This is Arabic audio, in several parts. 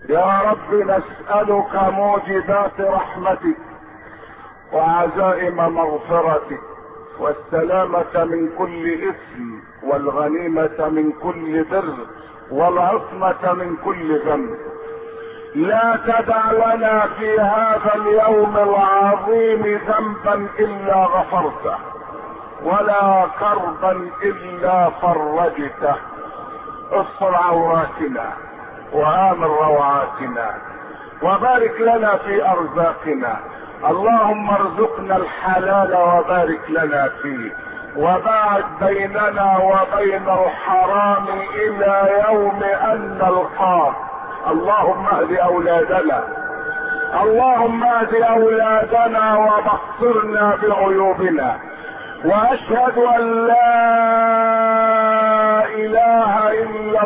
يا رب نسألك موجبات رحمتك وعزائم مغفرتك والسلامة من كل إثم والغنيمة من كل بر والعصمة من كل ذنب. لا تدع لنا في هذا اليوم العظيم ذنبا إلا غفرته ولا كربا إلا فرجته. استر عوراتنا وآمن روعاتنا وبارك لنا في أرزاقنا. اللهم ارزقنا الحلال وبارك لنا فيه وباعد بيننا وبين الحرام إلى يوم أن نلقاك. اللهم اهد أولادنا، اللهم اهد أولادنا وبصرنا بعيوبنا. وأشهد أن لا إله إلا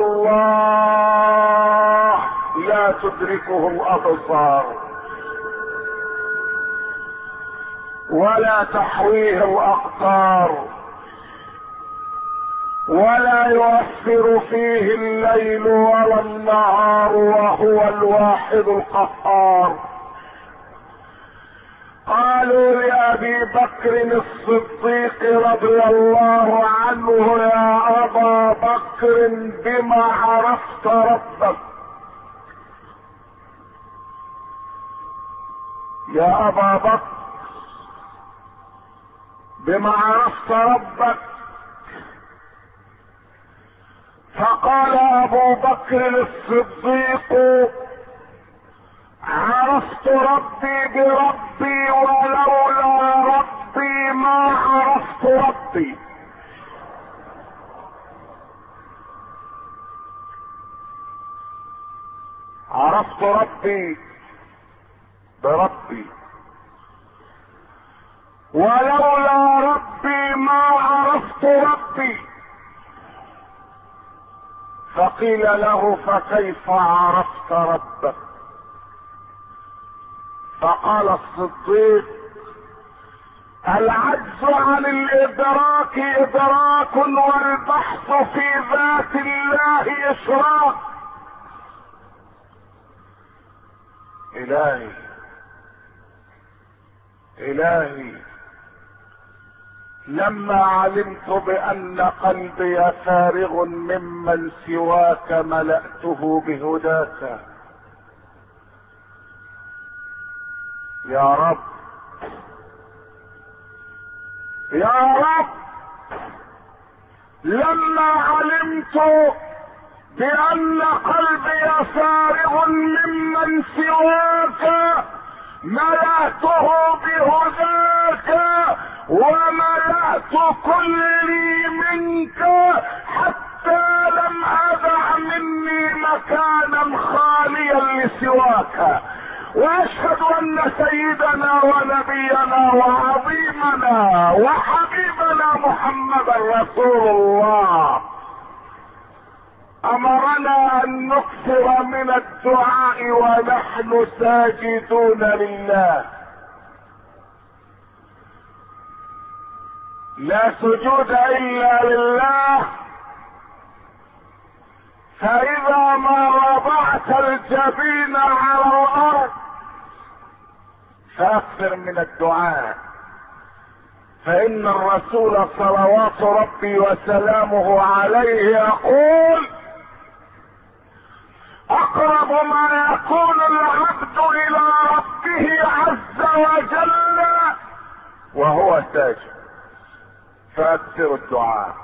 الله لا تدركه الأبصار ولا تحويه الأقطار ولا يؤثر فيه الليل ولا النهار وهو الواحد القهار. قالوا لأبي بكر الصديق رضي الله عنه: يا أبا بكر بما عرفت ربك؟ يا أبا بكر بما عرفت ربك؟ فقال أبو بكر الصديق: عرفت ربي بربي ولولا ربي ما عرفت ربي. عرفت ربي بربي ولولا ربي ما عرفت ربي. فقيل له: فكيف عرفت ربك؟ فقال الصديق: العجز عن الادراك ادراك والبحث في ذات الله اشراك. الهي الهي لما علمت بان قلبي فارغ ممن سواك ملأته بهداك. يا رب يا رب لما علمت بان قلبي فارغ ممن سواك ملأته بهداك وملأت كلي منك حتى لم أدع مني مكانا خاليا لسواك. واشهد ان سيدنا ونبينا وعظيمنا وحبيبنا محمدا رسول الله امرنا ان نكثر من الدعاء ونحن ساجدون لله. لا سجود الا لله. فاذا ما وضعت الجبين على الارض فاكثر من الدعاء، فان الرسول صلوات ربي وسلامه عليه يقول: اقرب ما يكون العبد الى ربه عز وجل وهو ساجد. فاكثر الدعاء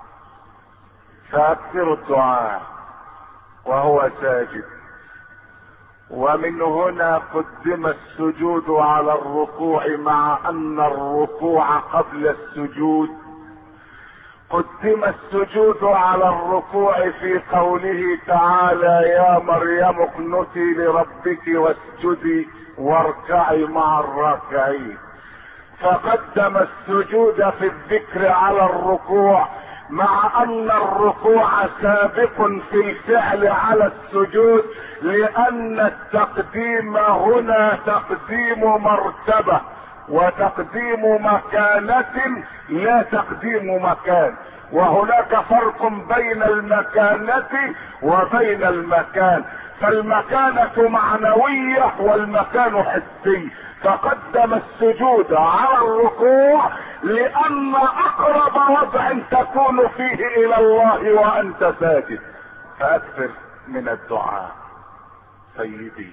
فاكثر الدعاء وهو ساجد. ومن هنا قدم السجود على الركوع، مع ان الركوع قبل السجود. قدم السجود على الركوع في قوله تعالى: يا مريم اقنتي لربك واسجدي واركعي مع الراكعين. فقدم السجود في الذكر على الركوع، مع ان الركوع سابق في الفعل على السجود، لان التقديم هنا تقديم مرتبة وتقديم مكانة لا تقديم مكان. وهناك فرق بين المكانة وبين المكان، فالمكانة معنوية والمكان حسي. فقدم السجود على الركوع لأن أقرب وضع تكون فيه إلى الله وأنت ساجد. فأكثر من الدعاء. سيدي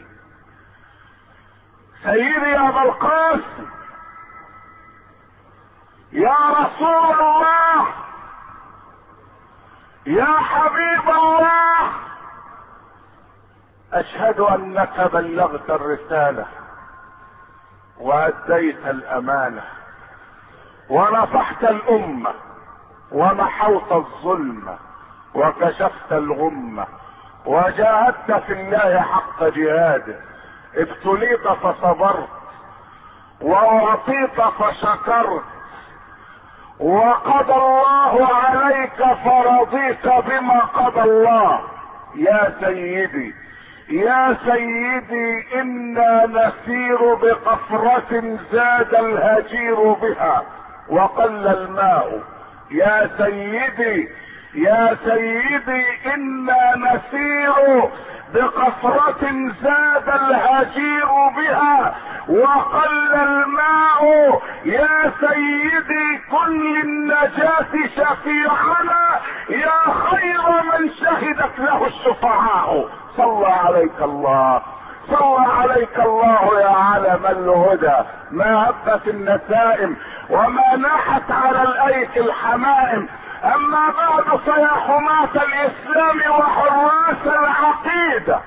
يا أبا القاسم، يا رسول الله، يا حبيب الله، أشهد أنك بلغت الرسالة وأديت الأمانة ونصحت الأمة ومحوت الظلم وكشفت الغمة وجاهدت في الله حق جهاده. ابتليت فصبرت وأعطيت فشكرت وقضى الله عليك فرضيت بما قضى الله. يا سيدي يا سيدي، إنا نسير بقفرة زاد الهجير بها وقل الماء. يا سيدي يا سيدي، إنا نسير بقفرة زاد الهجير بها وقل الماء. يا سيدي، كن للنجاة شفيعنا يا خير من شهدت له الشفعاء. صلى عليك الله، صلى عليك الله يا علم الهدى. ما هبت النسائم وما ناحت على الايك الحمائم. اما بعد، فيا حماة الاسلام وحراس العقيدة،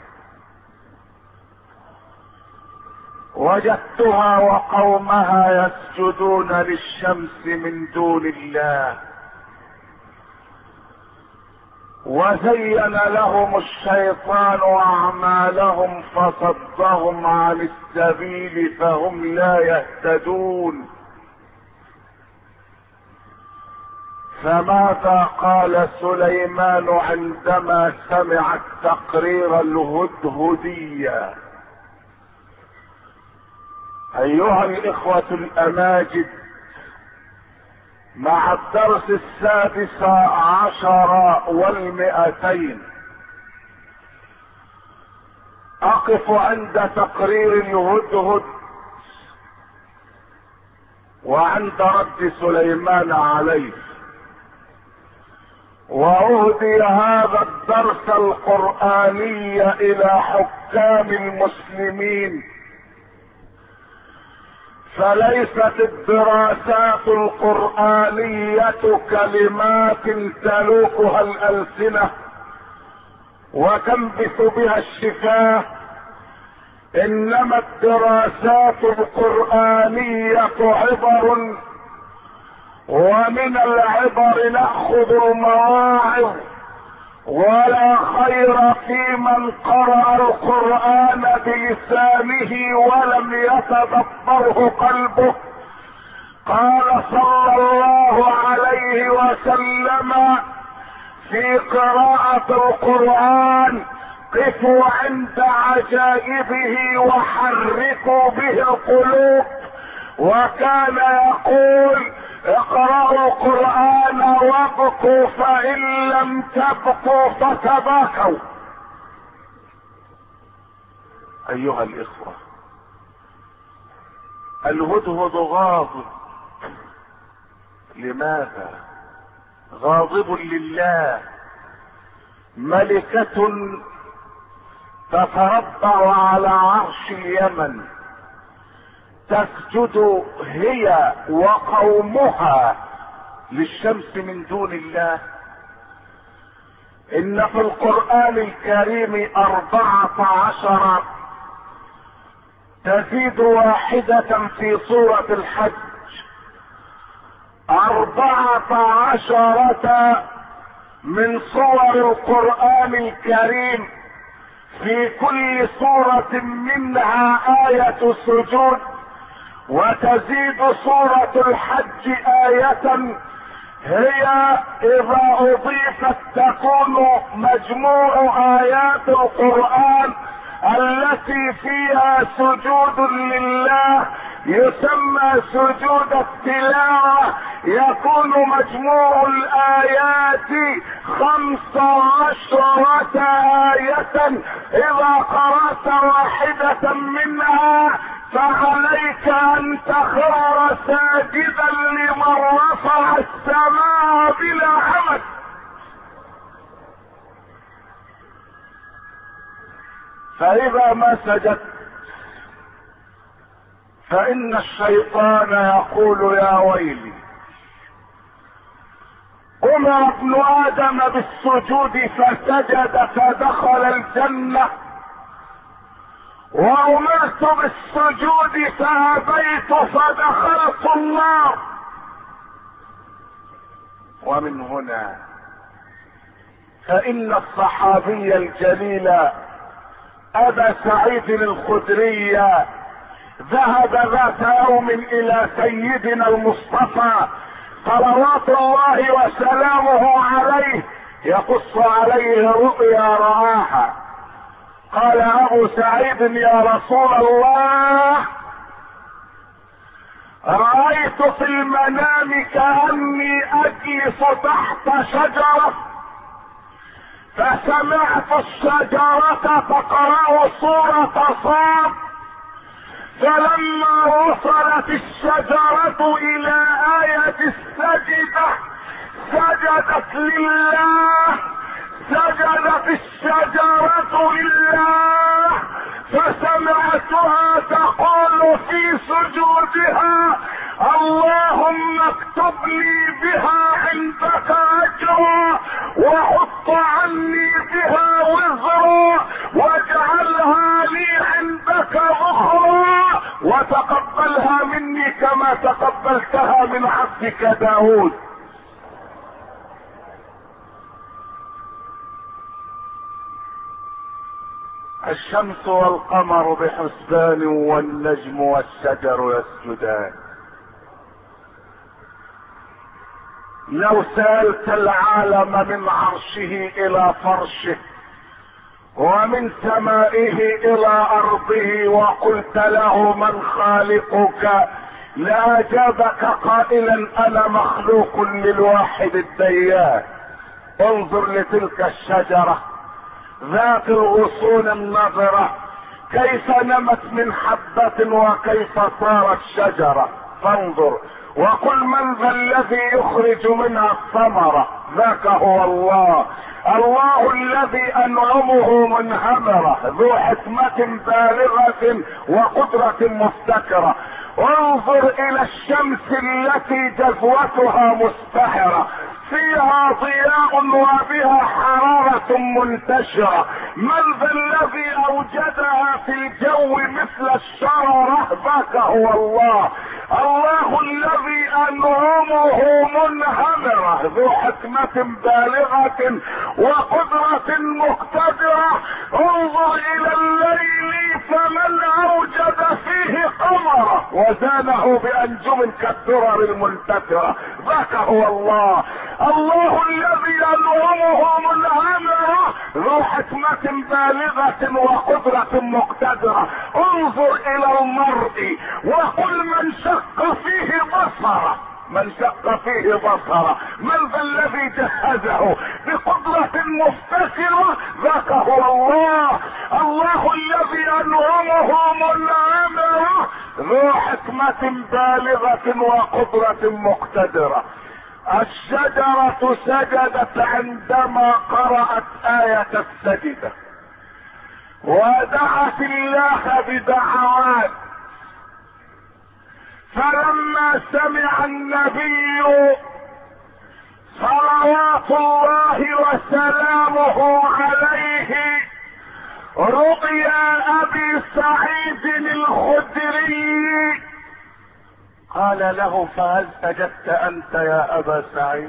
وجدتها وقومها يسجدون للشمس من دون الله، وزين لهم الشيطان اعمالهم فصدهم عن السبيل فهم لا يهتدون. فماذا قال سليمان عندما سمع التقرير الهدهدي؟ ايها الاخوة الاماجد، مع الدرس 16 و200 اقف عند تقرير الهدهد وعند رد سليمان عليه، واهدي هذا الدرس القرآني الى حكام المسلمين. فليست الدراسات القرآنية كلمات تلوكها الألسنة وتنبث بها الشفاه، انما الدراسات القرآنية عبر، ومن العبر نأخذ المواعظ. ولا خير في من قرأ القرآن بلسانه ولم يتدبره قلبه. قال صلى الله عليه وسلم في قراءة القرآن: قفوا عند عجائبه وحركوا به القلوب. وكان يقول: اقرأوا القرآن وابكوا فإن لم تبكوا فتباكوا. ايها الاخوة، الهدهد غاضب. لماذا؟ غاضب لله. ملكة تتربع على عرش اليمن، تسجد هي وقومها للشمس من دون الله. ان في القرآن الكريم 14 تزيد واحدة في سورة الحج. 14 من صور القرآن الكريم، في كل سورة منها آية سجود. وتزيد سورة الحج آية، هي إذا أضيفت تكون مجموع آيات القرآن التي فيها سجود لله، يسمى سجود التلاوة. يكون مجموع الآيات 15 آية. إذا قرأت واحدة منها فعليك أن تخر ساجدا لمن رفع السماء بلا عمد. فإذا ما سجدت فإن الشيطان يقول يا ويلي، أمر ابن آدم بالسجود فسجد فدخل الجنة، وأمرت بالسجود فأبيت فدخلت النار. ومن هنا فإن الصحابي الجليل أبا سعيد الخدري ذهب ذات يوم إلى سيدنا المصطفى صلوات الله وسلامه عليه يقص عليه رؤيا رآها. قال أبو سعيد يا رسول الله، رأيت في المنام كأني أجلس تحت شجرة، فسمعت الشجرة تقرأ سورة صاد، فلما وصلت الشجرة إلى آية السجدة سجدت لله، سجدت الشجرة لله، فسمعتها تقول في سجودها اللهم اكتب لي بها عندك أجرا، وحط عني بها وزرا، واجعلها لي عندك ذخرا، وتقبلها مني كما تقبلتها من عبدك داود. الشمس والقمر بحسبان والنجم والشجر يسجدان. لو سألت العالم من عرشه إلى فرشه ومن سمائه إلى أرضه وقلت له من خالقك لأجابك قائلا أنا مخلوق للواحد الديان. انظر لتلك الشجرة ذات الغصون النضرة كيف نمت من حبة وكيف صارت شجرة، فانظر وقل من ذا الذي يخرج منها الثمرة، ذاك هو الله، الله الذي أنعمه منهمرة ذو حكمة بالغة وقدرة مفتكرة. انظر إلى الشمس التي جذوتها مستحرة فيها ضياء وبها حرارة منتشرة، من ذا الذي أوجدها في الجو مثل الشررة، ذاك هو الله، الله الذي أنعمه منهمرة ذو حكمة بالغة وقدرة مقتدرة. انظر إلى الليل فمن أوجد فيه قمرة وزانه بأنجم كالدرر المنتثرة، ذاك هو الله، الله الذي أنعمه منهمرة ذو حكمة بالغة وقدرة مقتدرة. انظر إلى المرء وقل من شق فيه بصره، من شق فيه بصره، من ذا الذي جهزه بقدرة مفتكرة، ذاك هو الله، الله الذي أنعمه منهمرة ذو حكمة بالغة وقدرة مقتدرة. الشجرة سجدت عندما قرأت آية السجدة ودعت الله بدعوات، فلما سمع النبي صلوات الله وسلامه عليه رؤيا أبي سعيد الخدري قال له فهل سجدت أنت يا أبا سعيد؟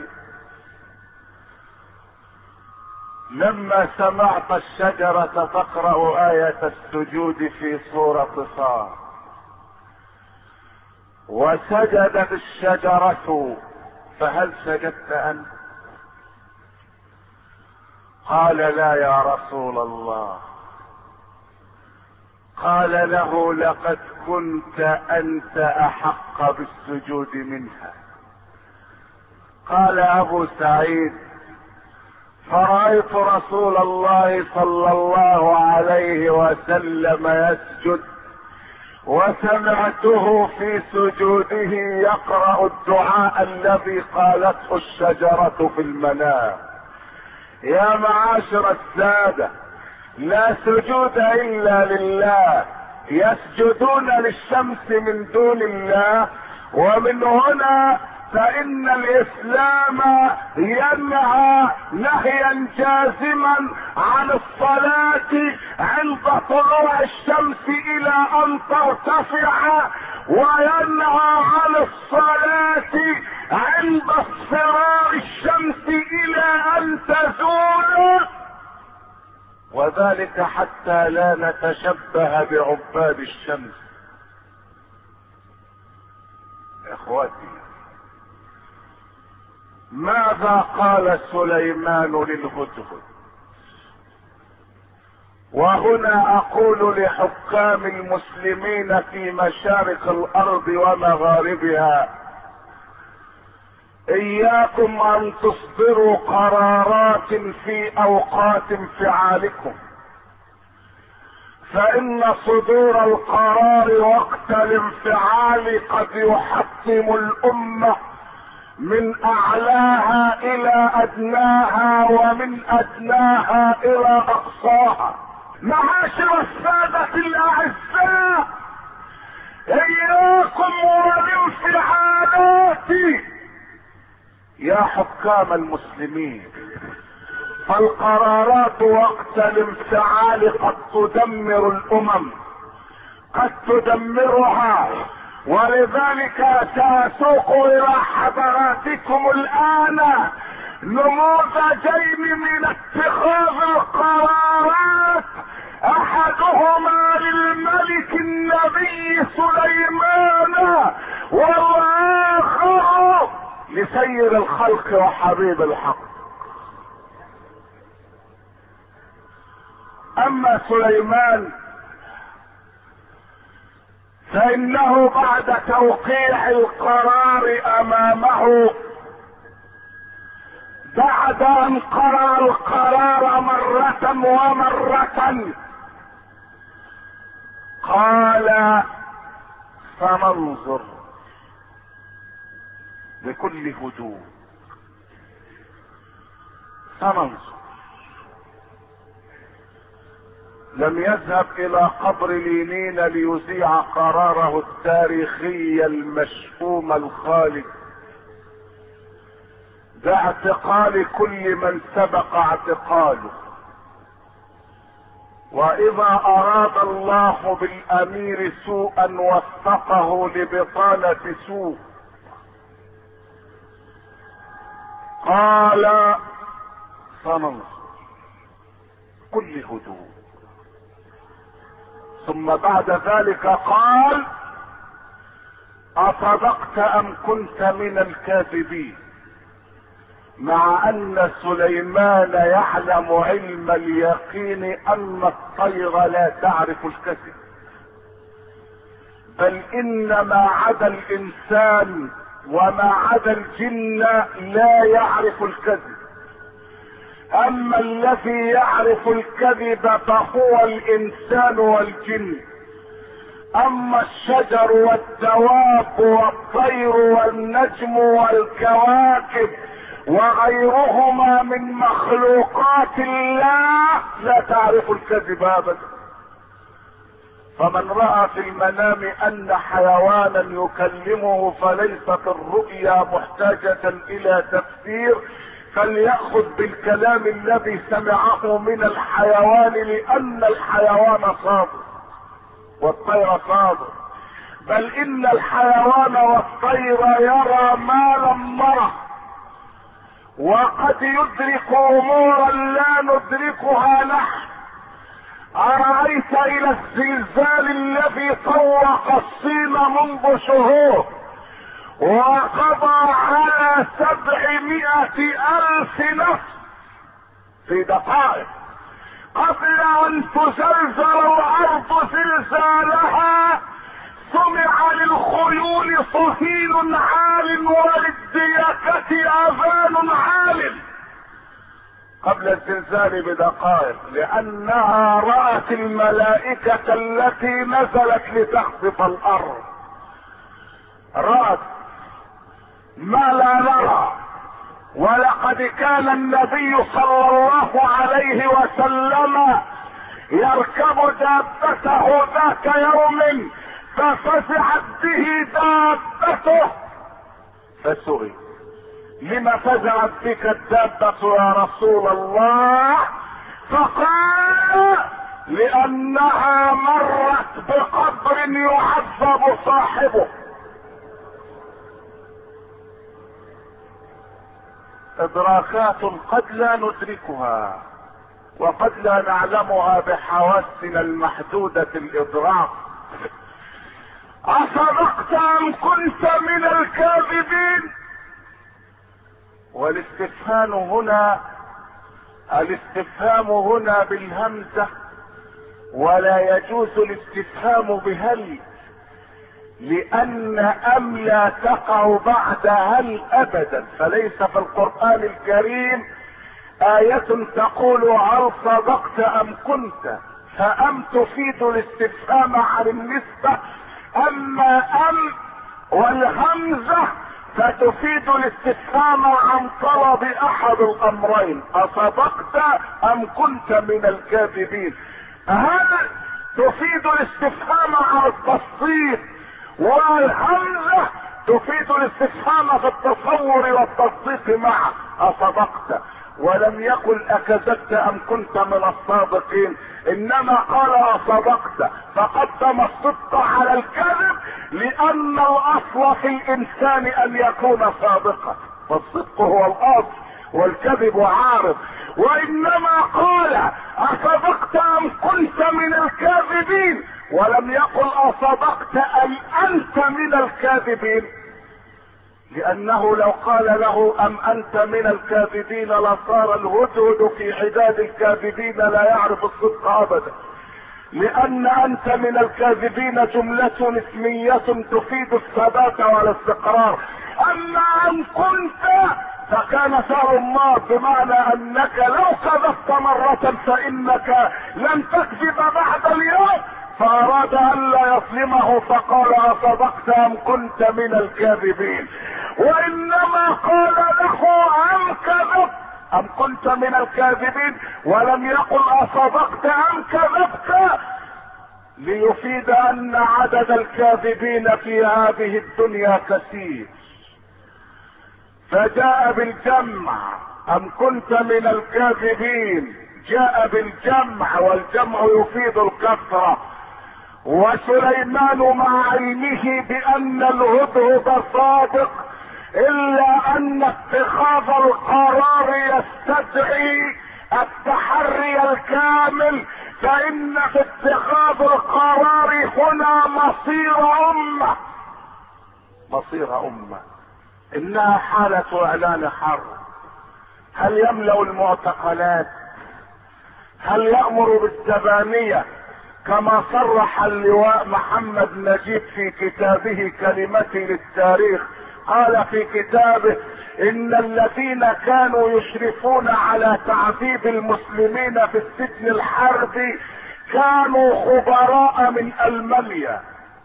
لما سمعت الشجرة تقرأ آية السجود في سورة صاد وسجدت الشجرة فهل سجدت أنت؟ قال لا يا رسول الله. قال له لقد كنت أنت أحق بالسجود منها، قال ابو سعيد: فرأيت رسول الله صلى الله عليه وسلم يسجد، وسمعته في سجوده يقرأ الدعاء الذي قالته الشجرة في المنام. يا معاشر السادة، لا سجود الا لله، يسجدون للشمس من دون الله. ومن هنا فإن الإسلام ينهى نهيا جازما عن الصلاة عند طلوع الشمس إلى أن ترتفع، وينهى عن الصلاة عند اصفرار الشمس إلى أن تزول، وذلك حتى لا نتشبه بعباد الشمس. اخوتي، ماذا قال سليمان للهدهد؟ وهنا اقول لحكام المسلمين في مشارق الارض ومغاربها: اياكم ان تصدروا قرارات في اوقات انفعالكم، فان صدور القرار وقت الانفعال قد يحطم الامة من اعلاها الى ادناها، ومن ادناها الى اقصاها. معاشر السادة الاعزاء، اياكم والانفعالات يا حكام المسلمين، فالقرارات وقت الانفعال قد تدمر الامم، قد تدمرها. ولذلك سأسوق الى حضراتكم الان نموذجين من اتخاذ القرارات، احدهما للملك النبي سليمان، والاخر لسير الخلق وحبيب الحق. اما سليمان فانه بعد توقيع القرار امامه، بعد ان قرأ القرار مرة ومرة، قال: فننظر بكل هدوء، فننظر. لم يذهب الى قبر لينين ليذيع قراره التاريخي المشؤوم الخالد باعتقال كل من سبق اعتقاله. واذا اراد الله بالامير سوءا وفقه لبطانة سوء. قال: فننظر كل هدوء. ثم بعد ذلك قال: اصدقت ام كنت من الكاذبين؟ مع ان سليمان يعلم علم اليقين ان الطير لا تعرف الكذب، بل ان ما عدا الانسان وما عدا الجن لا يعرف الكذب. اما الذي يعرف الكذب فهو الانسان والجن. اما الشجر والدواب والطير والنجم والكواكب وغيرهما من مخلوقات الله لا تعرف الكذب ابدا. فمن رأى في المنام ان حيوانا يكلمه فليست الرؤيا محتاجة الى تفسير، فليأخذ بالكلام الذي سمعه من الحيوان، لان الحيوان صادق والطير صادق، بل ان الحيوان والطير يرى ما لم نره، وقد يدرك امورا لا ندركها نحن. أرأيت الى الزلزال الذي طوق الصين منذ شهور وقضى على 700,000 نفس في دقائق، قبل ان تزلزل الارض زلزالها سمع للخيول صهيل عال وللديكة اذان عال قبل الزلزال بدقائق، لانها رأت الملائكة التي نزلت لتخطف الارض، رأت ما لا نرى. ولقد كان النبي صلى الله عليه وسلم يركب دابته ذات يوم ففزعت به دابته، فسئل لما فزعت بك الدابة يا رسول الله؟ فقال لانها مرت بقبر يعذب صاحبه. ادراكات قد لا ندركها وقد لا نعلمها بحواسنا المحدودة الادراك. اصدقت ام كنت من الكاذبين؟ الاستفهام هنا بالهمزة، ولا يجوز الاستفهام بهل، لان ام لا تقع بعد هل ابدا. فليس في القرآن الكريم آية تقول هل صدقت ام كنت، فام تفيد الاستفهام عن النسبة، اما ام والهمزة فتفيد الاستفهام عن طلب احد الامرين، اصدقت ام كنت من الكاذبين. هل تفيد الاستفهام عن التصديق، والهمزة تفيد الاستفهام في التصور والتصديق معا، اصدقت. ولم يقل اكذبت ام كنت من الصادقين، انما قال اصدقت، فقدم الصدق على الكذب، لان الاصل في الانسان ان يكون صادقا، فالصدق هو الاصل والكذب عارض. وانما قال اصدقت ام كنت من الكاذبين، ولم يقل اصدقت ام انت من الكاذبين، لانه لو قال له ام انت من الكاذبين لصار الهدهد في عداد الكاذبين لا يعرف الصدق ابدا، لان انت من الكاذبين جملة اسمية تفيد الثبات والاستقرار. اما ان كنت فكان فعل الله، بمعنى انك لو كذبت مرة فانك لن تكذب بعد اليوم، فاراد ان لا يظلمه فقال اصدقت ام كنت من الكاذبين. وانما قال له ام كذبت ام كنت من الكاذبين، ولم يقل اصدقت ام كذبت، ليفيد ان عدد الكاذبين في هذه الدنيا كثير. فجاء بالجمع ام كنت من الكاذبين، جاء بالجمع، والجمع يفيد الكثرة. وسليمان مع علمه بان الهدهد صادق، الا ان اتخاذ القرار يستدعي التحري الكامل، فان في اتخاذ القرار هنا مصير امة. انها حالة اعلان حرب. هل يملأ المعتقلات؟ هل يأمر بالزبانية كما صرح اللواء محمد نجيب في كتابه كلمتي للتاريخ؟ قال في كتابه ان الذين كانوا يشرفون على تعذيب المسلمين في السجن الحربي كانوا خبراء من المانيا.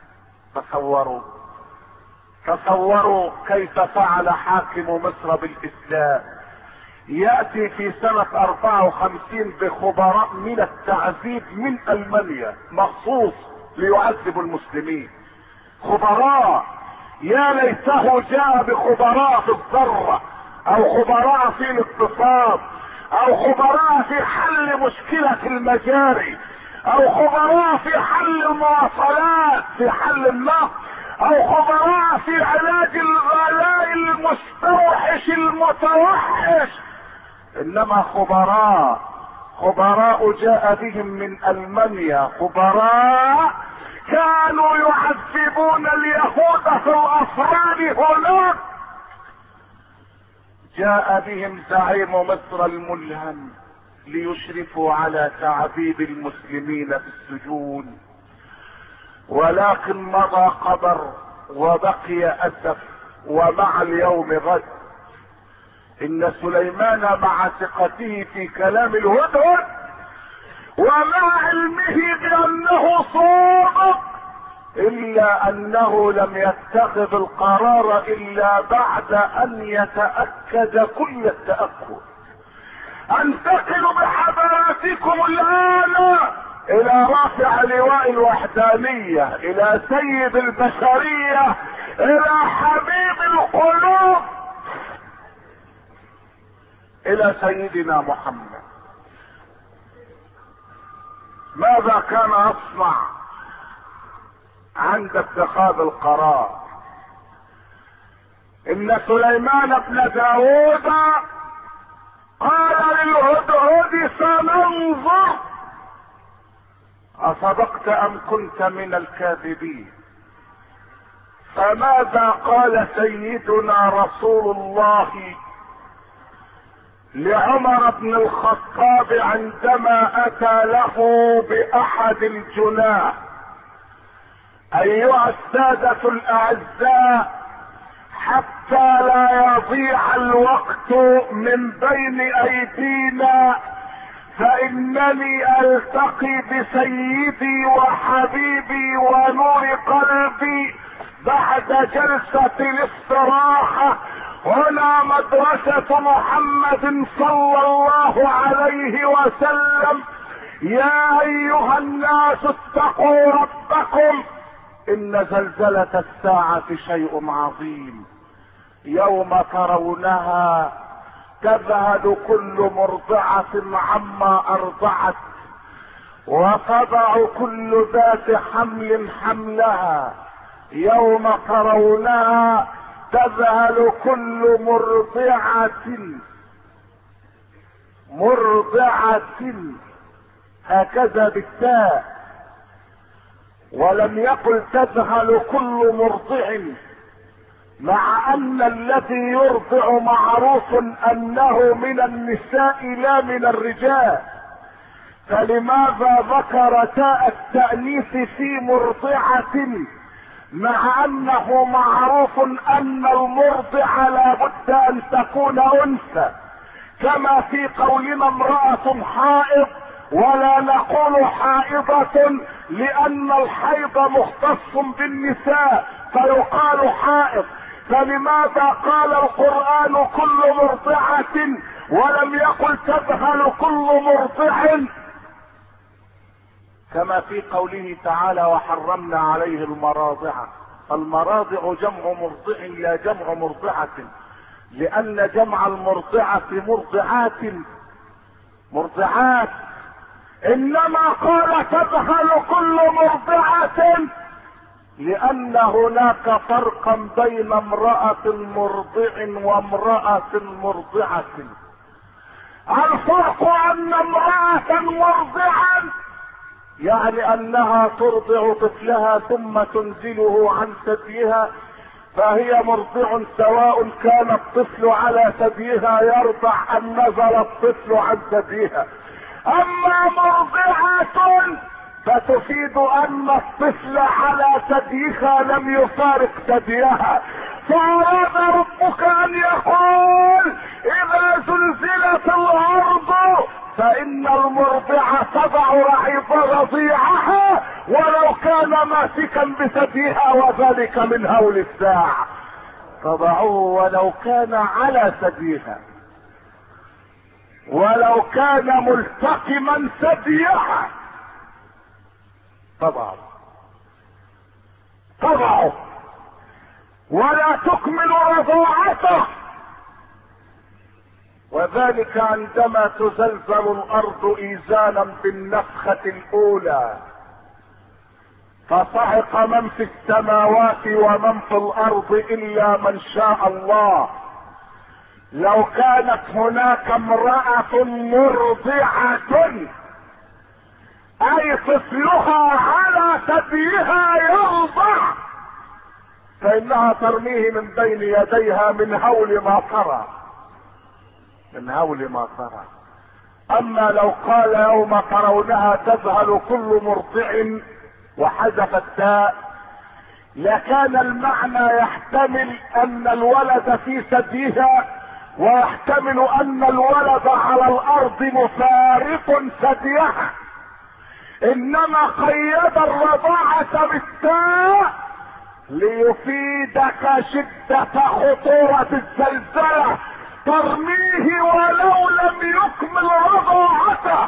تصوروا كيف فعل حاكم مصر بالاسلام، يأتي في سنة 54 بخبراء من التعذيب من المانيا مخصوص ليعذب المسلمين. خبراء، يا ليته جاء بخبراء في الذرة، او خبراء في الاقتصاد، او خبراء في حل مشكلة المجاري، او خبراء في حل المواصلات، في حل النقل، او خبراء في علاج الغلاء المستوحش المتوحش. انما خبراء جاء بهم من المانيا، خبراء كانوا يعذبون اليهود في الافراد هناك. جاء بهم زعيم مصر الملهم ليشرفوا على تعذيب المسلمين في السجون، ولكن مضى قدر وبقي اسف، ومع اليوم غد. ان سليمان مع ثقته في كلام الهدهد ومع علمه بانه صادق الا انه لم يتخذ القرار الا بعد ان يتأكد كل التأكد. انتقل بحضراتكم الان الى رافع لواء الوحدانية، الى سيد البشرية، الى حبيب القلوب، الى سيدنا محمد. ماذا كان يصنع عند اتخاذ القرار؟ ان سليمان بن داود قال للهدهد سننظر اصدقت ام كنت من الكاذبين. فماذا قال سيدنا رسول الله لعمر بن الخطاب عندما اتى له باحد الجناه؟ ايها السادة الاعزاء، حتى لا يضيع الوقت من بين ايدينا فانني التقي بسيدي وحبيبي ونور قلبي بعد جلسة الاستراحة هنا مدرسة محمد صلى الله عليه وسلم. يا ايها الناس اتقوا ربكم ان زلزلة الساعة شيء عظيم، يوم ترونها تذهل كل مرضعة عما ارضعت وتضع كل ذات حمل حملها، يوم ترونها تذهل كل مرضعة هكذا بالتاء، ولم يقل تذهل كل مرضع، مع ان الذي يرضع معروف انه من النساء لا من الرجال، فلماذا ذكر تاء التأنيث في مرضعة مع انه معروف ان المرضع لا بد ان تكون انثى؟ كما في قولنا امرأة حائض ولا نقول حائضة لان الحيض مختص بالنساء فيقال حائض. فلماذا قال القرآن كل مرضعة ولم يقل تذهل كل مرضع؟ كما في قوله تعالى وحرمنا عليه المراضع. المراضع جمع مرضع لا جمع مرضعة، لان جمع المرضعة مرضعات، انما قال تذهل كل مرضعة لان هناك فرقا بين امرأة مرضع وامرأة مرضعة. الفرق ان امرأة مرضعا يعني انها ترضع طفلها ثم تنزله عن ثديها، فهي مرضع سواء كان الطفل على ثديها يرضع ام نزل الطفل عن ثديها. اما مرضعة فتفيد ان الطفل على ثديها لم يفارق ثديها. فاراد ربك ان يقول اذا زلزلت الارض فان المرضعة تضع رضيعها ولو كان ماسكا بثديها وذلك من هول الساعة، تضعه ولو كان على ثديها ولو كان ملتقما ثديها تضعه ولا تكمل رضاعته. وذلك عندما تزلزل الارض ايزانا بالنفخة الاولى فصعق من في السماوات ومن في الارض الا من شاء الله. لو كانت هناك امرأة مرضعة اي طفلها على ثديها يرضع فانها ترميه من بين يديها من هول ما ترى. اما لو قال يوم ترونها تذهل كل مرضع وحذف التاء لكان المعنى يحتمل ان الولد في ثديها ويحتمل ان الولد على الارض مفارق ثديها، انما قيد الرضاعة بالتاء ليفيدك شدة خطورة الزلزلة ترميه ولو لم يكمل رضاعته.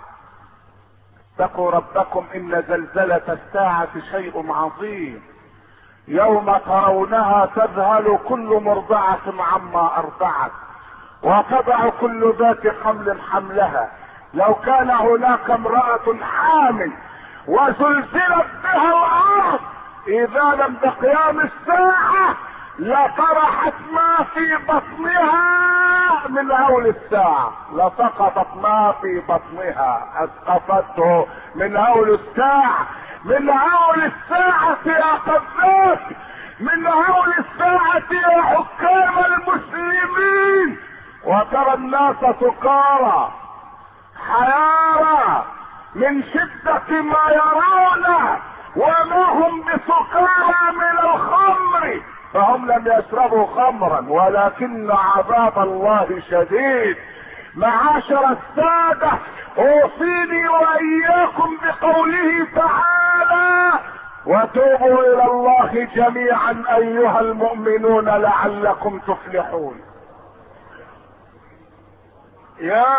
اتقوا ربكم ان زلزلة الساعة شيء عظيم، يوم ترونها تذهل كل مرضعة عما ارضعت وتضع كل ذات حمل حملها. لو كان هناك امرأة حامل وزلزلت بها الارض اذانا بقيام الساعة لطرحت ما في بطنها من هول الساعة، لسقطت ما في بطنها، اسقطته من هول الساعة. من هول الساعة يا قذاف، من هول الساعة يا حكام المسلمين. وترى الناس سكارى حيارى من شدة ما يرونه، وما هم بسكارى من الخمر، فهم لم يشربوا خمرا ولكن عذاب الله شديد. معاشر السادة، اوصيني واياكم بقوله تعالى: وتوبوا الى الله جميعا ايها المؤمنون لعلكم تفلحون. يا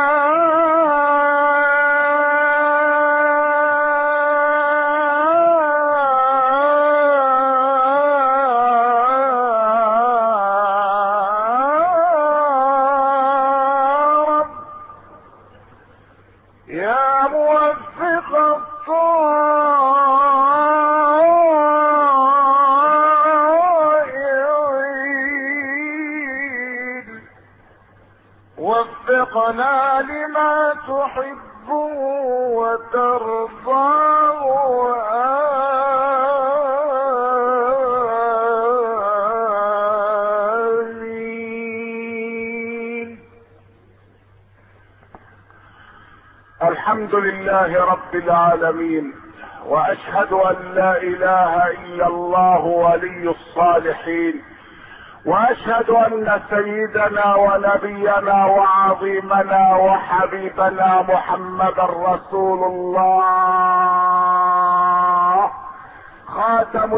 وفقنا لما تحب وترضى، آمين. الحمد لله رب العالمين، واشهد ان لا اله الا الله ولي الصالحين، واشهد ان سيدنا ونبينا وعظيمنا وحبيبنا محمدا رسول الله، خاتم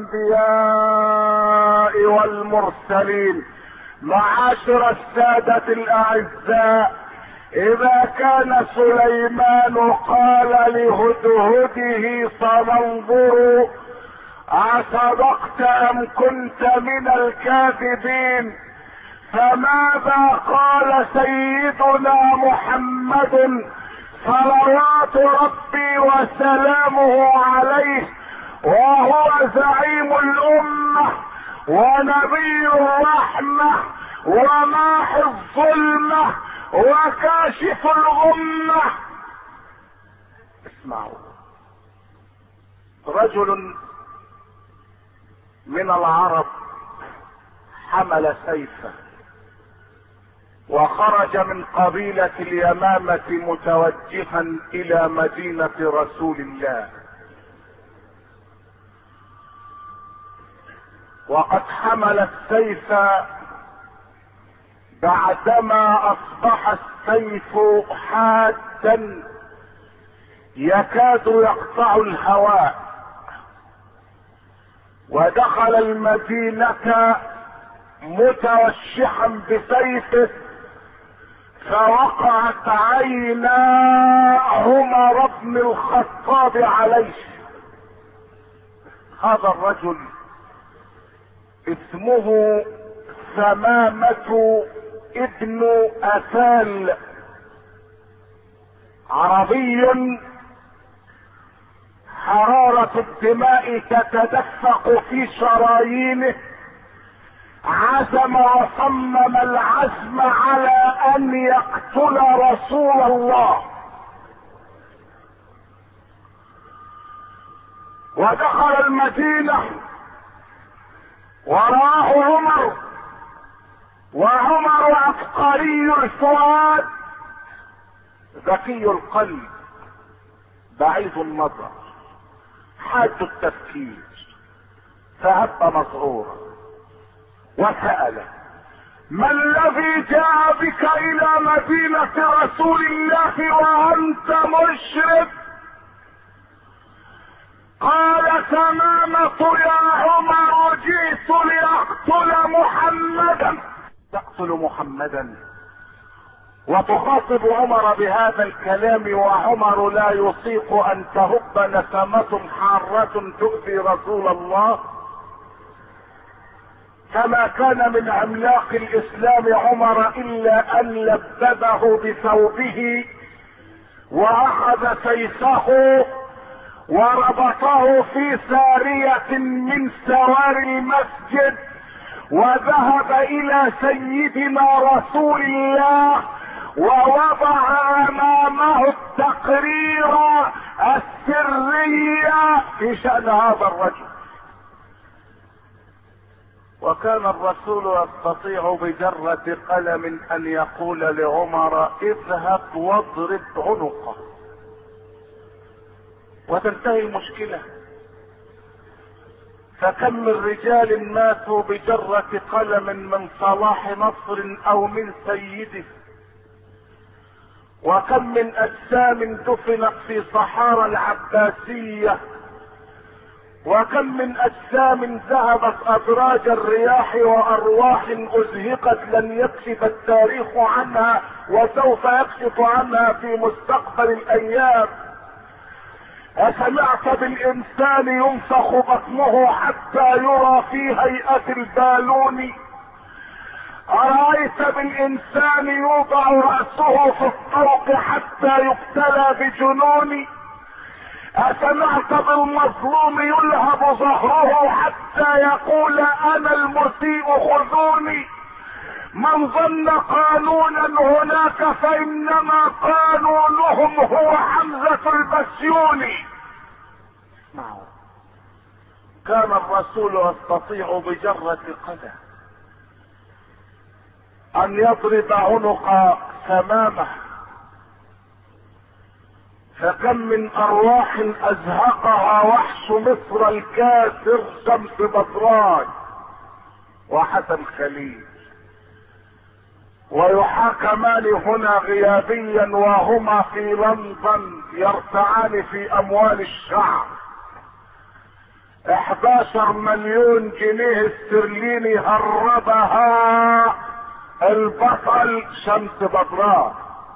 الانبياء والمرسلين. معاشر السادة الاعزاء، اذا كان سليمان قال لهدهده سننظر اصدقت ام كنت من الكاذبين، فماذا قال سيدنا محمد صلوات ربي وسلامه عليه وهو زعيم الامة ونبي الرحمة وماحي الظلمة وكاشف الغمة؟ اسمعوا، رجل من العرب حمل سيفا وخرج من قبيلة اليمامة متوجها الى مدينة رسول الله، وقد حمل السيف بعدما اصبح السيف حادا يكاد يقطع الهواء، ودخل المدينة متوشحا بسيفه، فوقعت عينا عمر بن الخطاب عليه. هذا الرجل اسمه ثمامة ابن اثال، عربي حرارة الدماء تتدفق في شرايينه، عزم وصمم العزم على ان يقتل رسول الله، ودخل المدينة وراه عمر، وعمر عبقري الفؤاد ذكي القلب بعيد النظر حاد التفكير، فهب مسرورا وسأله: ما الذي جاء بك الى مدينة رسول الله وانت مشرك؟ قال ثمامة يا عمر جئت لاقتل محمدا. تقتل محمدا وتخاطب عمر بهذا الكلام، وعمر لا يطيق ان تهب نسمة حارة تؤذي رسول الله. فما كان من عملاق الاسلام عمر الا ان لببه بثوبه واخذ سيفه وربطه في سارية من سواري المسجد وذهب الى سيدنا رسول الله ووضع امامه التقرير السرية في شأن هذا الرجل. وكان الرسول يستطيع بجرة قلم ان يقول لعمر اذهب واضرب عنقه وتنتهي المشكلة. فكم من رجال ماتوا بجرة قلم من صلاح نصر او من سيده، وكم من اجسام دفنت في صحارى العباسية، وكم من اجسام ذهبت ادراج الرياح وارواح ازهقت لن يكشف التاريخ عنها وسوف يكشف عنها في مستقبل الايام. أسمعت بالإنسان ينفخ بطنه حتى يرى في هيئة البالون؟ أرأيت بالإنسان يوضع رأسه في الطرق حتى يبتلى بجنون؟ أسمعت بالمظلوم يلهب ظهره حتى يقول أنا المسيء خذوني؟ من ظن قانونا هناك فإنما قانونهم هو حمزة البسيوني. كان الرسول يستطيع بجرة قدم ان يضرب عنق ثمامة. فكم من ارواح ازهقها وحش مصر الكاسر شمس بدران وحسن خليل، ويحاكمان هنا غيابيا وهما في لندن يرتعان في اموال الشعب. 11 مليون جنيه استرليني هربها البطل شمس بدران،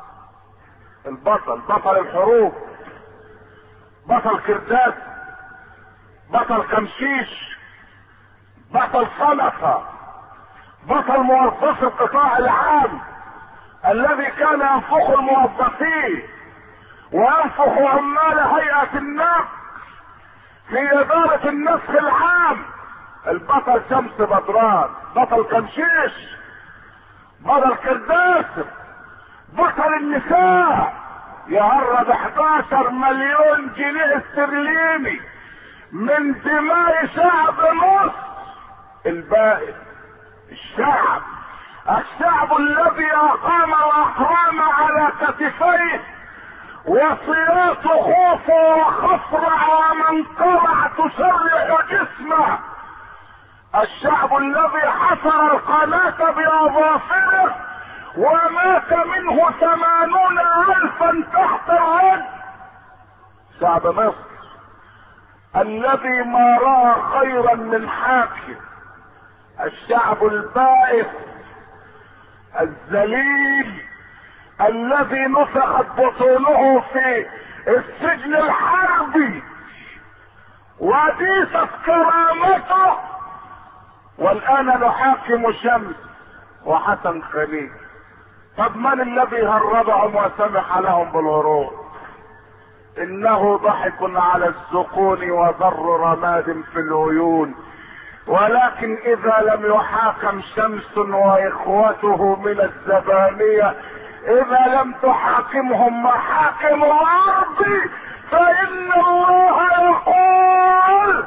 بطل الحروب، بطل كرداس، بطل كمشيش، بطل صنفة، بطل موظف القطاع العام الذي كان ينفخ الموظفين وينفخ عمال هيئة النفط في إدارة النفخ العام. البطل شمس بدران، بطل كمشيش، بطل كرداس، بطل النساء، يهرب 11 مليون جنيه استرليني من دماء شعب مصر. الباقي الشعب الذي اقام الاحرام على كتفيه وصيات خوف وخفرع ومنقرع تشرح جسمه، الشعب الذي حفر القناة باظافره ومات منه 80,000 تحت الرد. شعب مصر الذي ما رأى خيرا من حاكم، الشعب البائس الذليل الذي نفخت بطونه في السجن الحربي وديست كرامته، والآن نحاكم شمس وحسن خليل. طب من الذي هربهم وسمح لهم بالهروب؟ انه ضحك على الزقون وضر رماد في العيون. ولكن اذا لم يحاكم شمس واخوته من الزبانية، اذا لم تحاكمهم محاكم الارض، فان الله يقول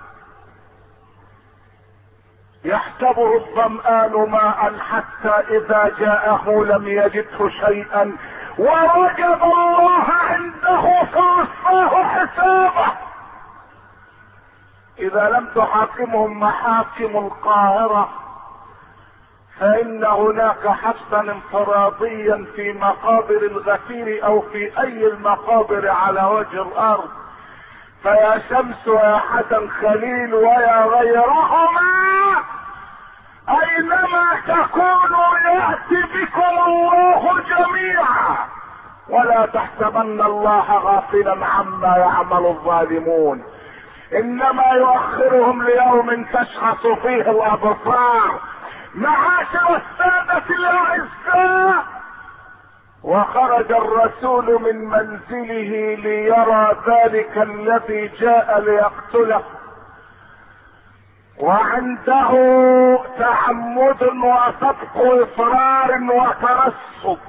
يحسبه الظمآن ماء حتى اذا جاءه لم يجده شيئا ووجد الله عنده فوفاه حسابه. اذا لم تحاكمهم محاكم القاهرة فان هناك حبسا انفراديا في مقابر الغفير او في اي المقابر على وجه الارض. فيا شمس ويا حسن خليل ويا غيرهما اينما تكونوا ياتي بكم الله جميعا، ولا تحسبن الله غافلا عما يعمل الظالمون، انما يؤخرهم ليوم تشخص فيه الابصار. معاشر السادة الاعزاء، وخرج الرسول من منزله ليرى ذلك الذي جاء ليقتله، وعنده تعمد وصدق اصرار وترصد.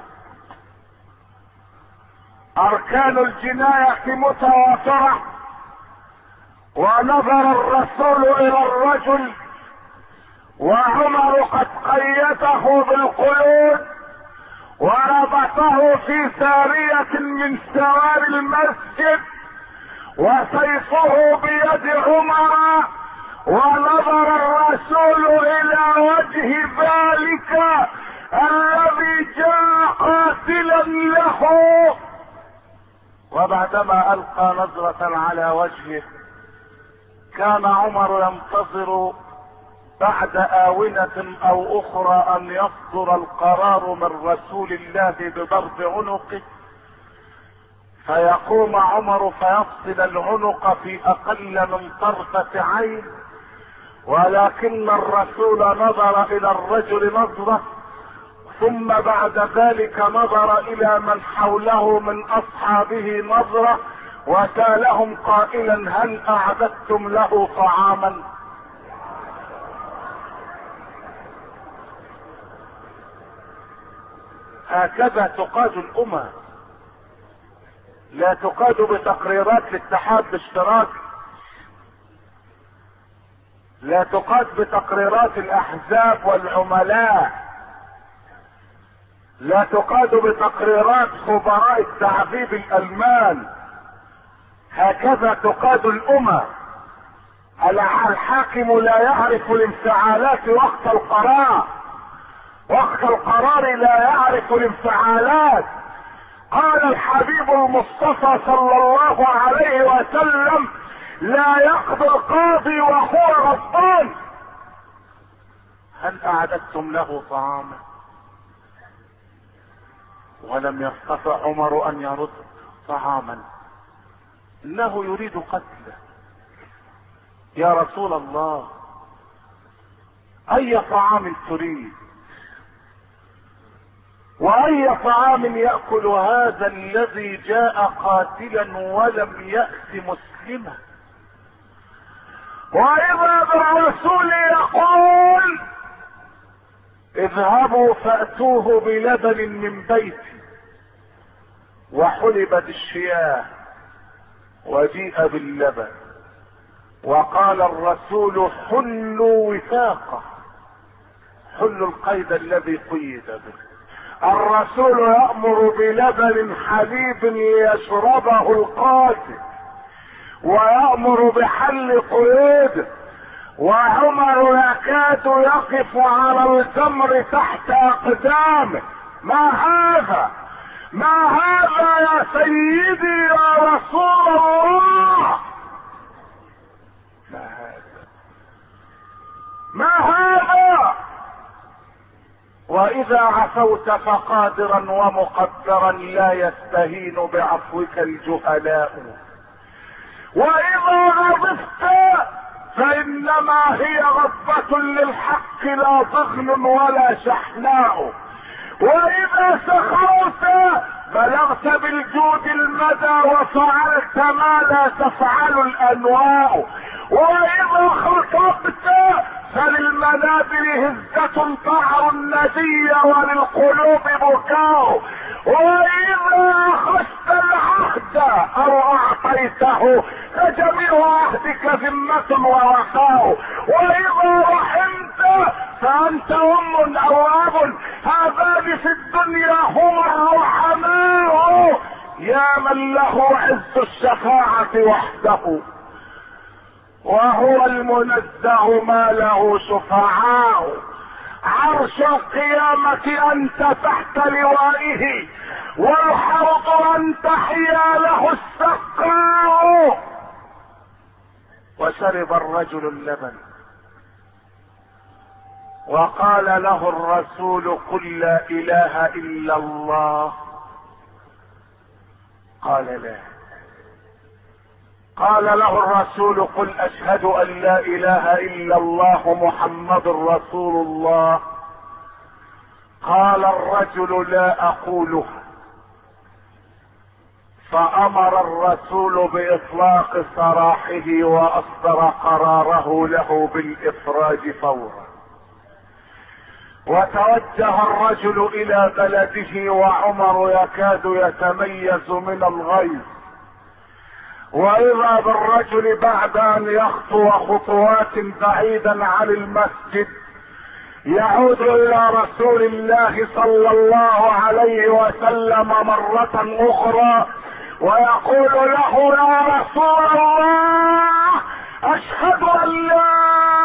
اركان الجناية متوافرة، ونظر الرسول الى الرجل وعمر قد قيده بالقيود وربطه في سارية من سوار المسجد وسيفه بيد عمر، ونظر الرسول الى وجه ذلك الذي جاء قاتلا له، وبعدما القى نظرة على وجهه كان عمر ينتظر بعد آونة او اخرى ان يصدر القرار من رسول الله بضرب عنقه، فيقوم عمر فيفصل العنق في اقل من طرفة عين. ولكن الرسول نظر الى الرجل نظرة، ثم بعد ذلك نظر الى من حوله من اصحابه نظرة، وسالهم قائلا: هل اعددتم له طعاما؟ هكذا تقاد الامم، لا تقاد بتقريرات الاتحاد الاشتراكي، لا تقاد بتقريرات الاحزاب والعملاء، لا تقاد بتقريرات خبراء التعذيب الالمان. هكذا تقاد الامم. الحاكم لا يعرف الانفعالات وقت القرار، وقت القرار لا يعرف الانفعالات. قال الحبيب المصطفى صلى الله عليه وسلم: لا يقضي القاضي وهو غضبان. هل اعددتم له طعاما؟ ولم يستطع عمر ان يرد طعاما، انه يريد قتله. يا رسول الله، اي طعام تريد؟ واي طعام يأكل هذا الذي جاء قاتلا ولم يأت مسلما؟ واذا بالرسول يقول: اذهبوا فأتوه بلبن من بيتي. وحلبت الشياه وجيء باللبن، وقال الرسول: حلوا وثاقه، حلوا القيد الذي قيد به. الرسول يأمر بلبن حليب ليشربه القاتل، ويأمر بحل قيوده، وعمر يكاد يقف على الجمر تحت اقدامه. ما هذا؟ ما هذا يا سيدي يا رسول الله؟ ما هذا؟ ما هذا؟ واذا عفوت فقادرا ومقدرا لا يستهين بعفوك الجهلاء، واذا غضبت فانما هي غضبة للحق لا ضغن ولا شحناء، واذا سخرت بلغت بالجود المدى وفعلت ما لا تفعل الانواء، واذا خطبت فللمنابر هزة تعر الندي وللقلوب بكاء، واذا اخذت العهد او اعطيته فجميع عهدك ذمة ووفاء، واذا رحمت فانت ام او اب، هذان في الدنيا هما الرحماء، يا من له عز الشفاعة وحده، وهو المنزه ما له شفعاء. عرش القيامة انت تحت لوائه، والحوض انت حياله السقاء. وشرب الرجل اللبن، وقال له الرسول قل لا اله الا الله. قال لا. قال له الرسول قل اشهد ان لا اله الا الله محمد رسول الله. قال الرجل لا اقولها. فامر الرسول باطلاق سراحه واصدر قراره له بالافراج فورا. وتوجه الرجل الى بلده وعمر يكاد يتميز من الغيظ، واذا بالرجل بعد ان يخطو خطوات بعيدا عن المسجد يعود الى رسول الله صلى الله عليه وسلم مرة اخرى ويقول له يا رسول الله اشهد ان لا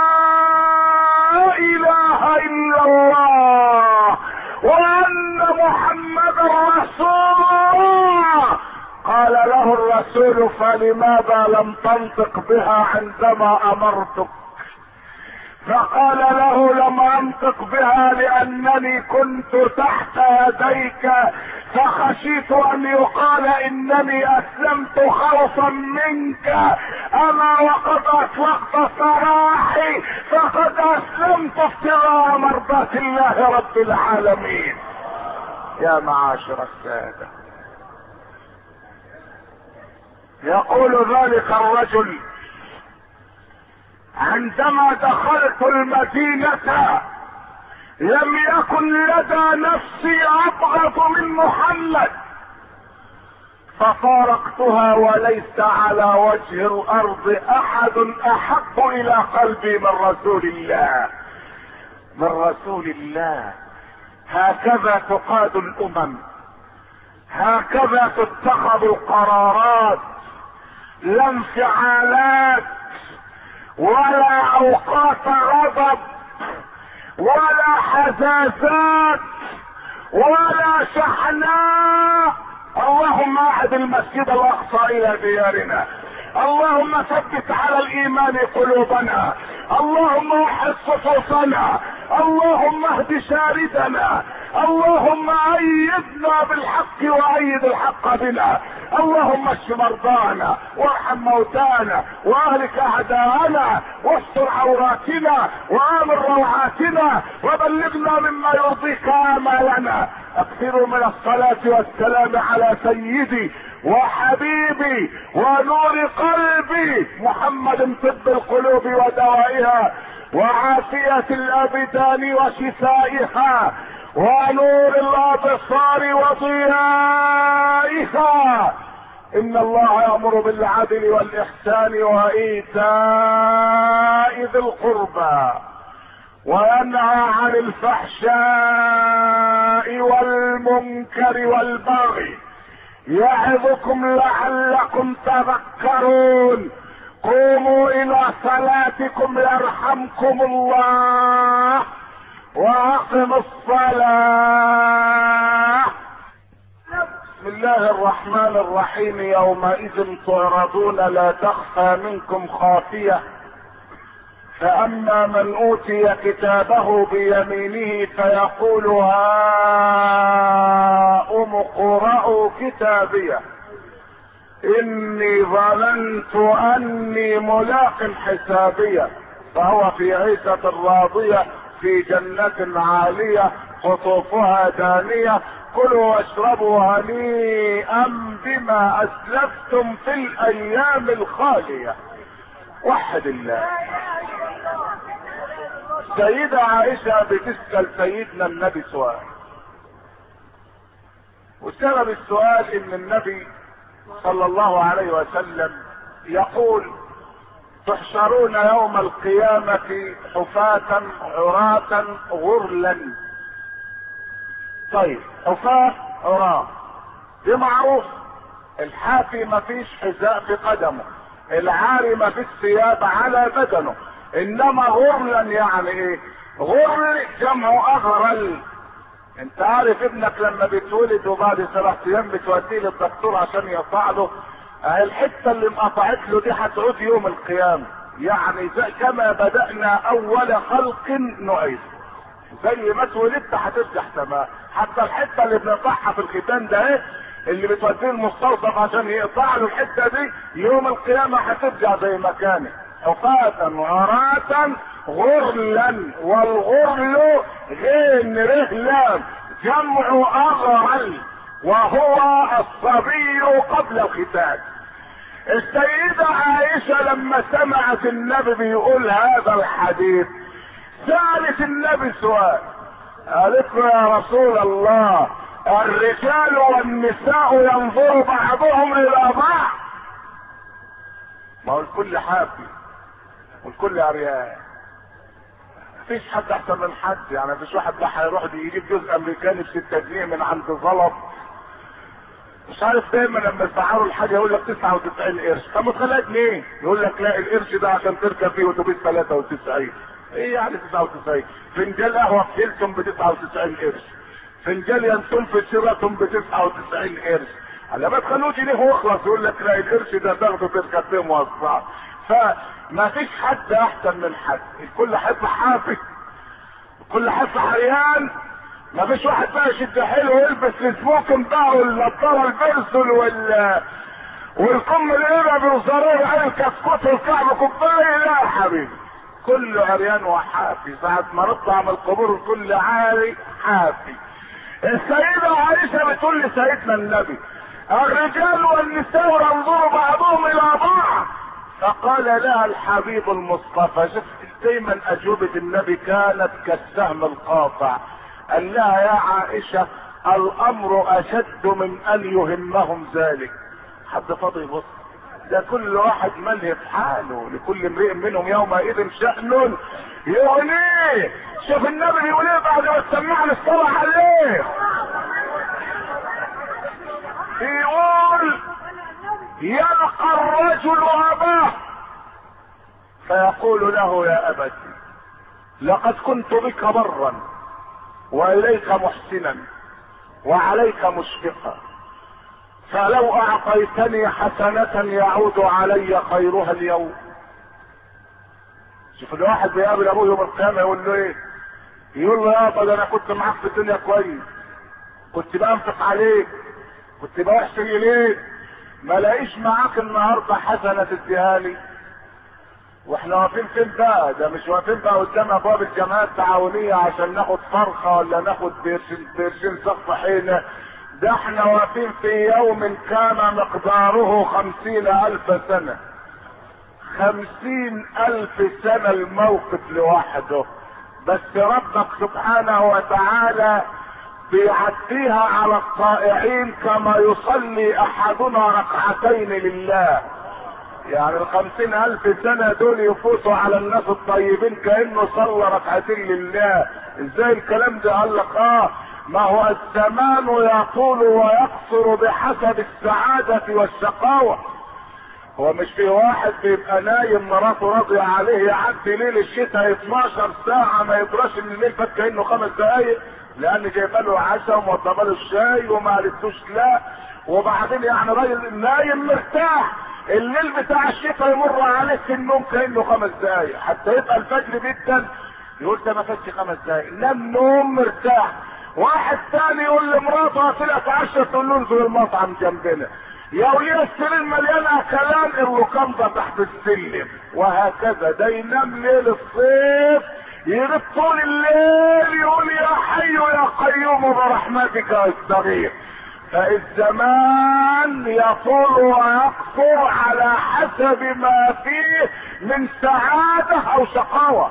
اله الا الله وان محمد رسول الله. قال له الرسول فلماذا لم تنطق بها عندما امرتك؟ فقال له لم انطق بها لانني كنت تحت يديك فخشيت ان يقال انني اسلمت خوفا منك، اما وقد اطلقت سراحي فقد اسلمت ابتغاء مرضاة الله رب العالمين. يا معاشر السادة، يقول ذلك الرجل عندما دخلت المدينة لم يكن لدى نفسي ابغض من محمد، ففارقتها وليس على وجه الارض احد احب الى قلبي من رسول الله. من رسول الله. هكذا تقاد الامم، هكذا تتخذ القرارات، لا انفعالات ولا اوقات غضب ولا حزازات ولا شحناء. اللهم اعد المسجد الاقصى الى ديارنا، اللهم ثبت على الايمان قلوبنا، اللهم وحد صفوفنا، اللهم اهد شاردنا، اللهم ايدنا بالحق وايد الحق بنا، اللهم اشف مرضانا وارحم موتانا واهلك اعداءنا واستر عوراتنا وامن روعاتنا وبلغنا مما يرضيك امالنا. اكثروا من الصلاة والسلام على سيدي وحبيبي ونور قلبي محمد طب القلوب ودوائها وعافية الابدان وشفائها ونور الابصار وضيائها. ان الله يأمر بالعدل والاحسان وايتاء ذي القربى وينهى عن الفحشاء والمنكر والبغي يعظكم لعلكم تذكرون. قوموا الى صلاتكم يرحمكم الله واقموا الصلاة. بسم الله الرحمن الرحيم. يومئذ تعرضون لا تخفى منكم خافية، فاما من اوتي كتابه بيمينه فيقول هاؤم اقرءوا كتابيه اني ظننت اني ملاق حسابيه فهو في عيشة راضية في جنة عالية قطوفها دانية كلوا واشربوا هنيئا بما اسلفتم في الايام الخالية. وحد الله. سيدة عائشة بتسأل سيدنا النبي سؤال، وسبب السؤال ان النبي صلى الله عليه وسلم يقول تحشرون يوم القيامة حفاة عراة غرلا. طيب حفاة عراة دي معروف، الحافي ما فيش حذاء في قدمه، العاري ما فيش ثياب على بدنه، انما غرلا يعني ايه؟ غرل جمع اغرل. انت عارف ابنك لما بيتولد وبعد 7 ايام بتوديه للدكتور عشان يقطع له الحته اللي انقطعت له دي، هتعود يوم القيامه. يعني زي كما بدأنا اول خلق نعيد، زي ما اتولدت هترجع تمام. حتى الحته اللي بنقطعها في الختان ده ايه اللي بتوديه المستوصف عشان يقطع له الحته دي، يوم القيامه هترجع زي ما كانت حفاة عراة غرلا. والغرل غين رهلان جمع اغرل، وهو الصبي قبل الختان. السيدة عائشة لما سمعت النبي بيقول هذا الحديث سألت النبي سؤال، قالت له يا رسول الله الرجال والنساء ينظر بعضهم الى بعض؟ ما هو الكل حافي والكل عريان، مفيش حد احسن من حد. يعني مفيش واحد بقى هيروح يجيب جزء امريكاني ب6 جنيه من عند زلط. مش عارف دايما لما يسعروا الحاجه يقول لك 99 قرش، طب ما تخليها جنيه، يقول لك لا القرش ده عشان تركب فيه اتوبيس 93. ايه يعني 99؟ فنجان قهوه في هيلتون ب 99 قرش، فنجان ينسون في شيراتون ب 99 قرش. على ما تخلوه جنيه واخلص يقول لك لا القرش ده تاخده تركب فيه موظف. فما فيش حد احسن من حد، الكل حب حافي، الكل حب عريان. ما فيش واحد بقى يشد حلو ويلبس السموكن بقى والنضاره البرسل والقم الابر والزرار على الكسكوت والكعب كوبايه. لا يا حبيبي، كله عريان وحافي. ساعة ما نطلع من القبور الكل عاري حافي. السيدة عائشة بتقول لسيدنا النبي الرجال والنساء ينظر بعضهم الى بعض، فقال لها الحبيب المصطفى، شفت دايما اجوبة النبي كانت كالسهم القاطع، قال لها يا عائشة الامر اشد من ان يهمهم ذلك. حد فاضي يبص؟ ده كل واحد ملهي في حاله، لكل امرئ منهم يومئذ شأن يغنيه. شوف النبي بيقول ايه بعد ما سمعنا الصلاة عليه، يقول يلقى الرجل اباه فيقول له يا ابتي لقد كنت بك برا واليك محسنا وعليك مشفقا، فلو اعطيتني حسنة يعود علي خيرها اليوم. شوف الواحد بيقابل ابوه يوم القيامة يقول له ايه؟ يقول له يابا ده انا كنت معاك في الدنيا كويس، كنت بنفق عليك، كنت بحسن اليك، ما لاقيش معاك النهارده حسنة تديهالي. واحنا واقفين فين بقى؟ ده مش واقفين بقى قدام ابواب الجمعيات التعاونية عشان ناخد فرخة ولا ناخد بيرشين سقف حينة، ده احنا واقفين في يوم كان مقداره 50,000 سنة. 50,000 سنة الموقف لوحده، بس ربك سبحانه وتعالى بيعديها على الطائعين كما يصلي احدنا ركعتين لله. يعني 50,000 سنة دول يفوتوا على الناس الطيبين كأنه صلى ركعتين لله. ازاي الكلام ده؟ قال لك ما هو الزمان يطول ويقصر بحسب السعادة والشقاوة. هو مش في واحد بيبقى نايم مراته راضية عليه يعدي ليل الشتاء 12 ساعة ما يدراش ان الليل فات كأنه 5 دقايق، لان جايبه له عشاء وموضبه له الشاي وما قالتلوش لا، وبعدين يعني راجل نايم مرتاح، الليل بتاع الشتاء يمر عليه في النوم كأنه 5 دقايق، حتى يبقى الفجر جدا يقول ده ما فاتش 5 دقايق، نام نوم مرتاح. واحد تاني يقول لمراته طلعت 10 تقول له انزل المطعم جنبنا، يا وليه السرير مليان اكلان الركام تحت السلم، وهكذا. ده ينام ليل الصيف يغيب طول الليل يقول يا حي يا قيوم برحمتك استغيث. فالزمان يطول ويقصر على حسب ما فيه من سعادة او شقاوة.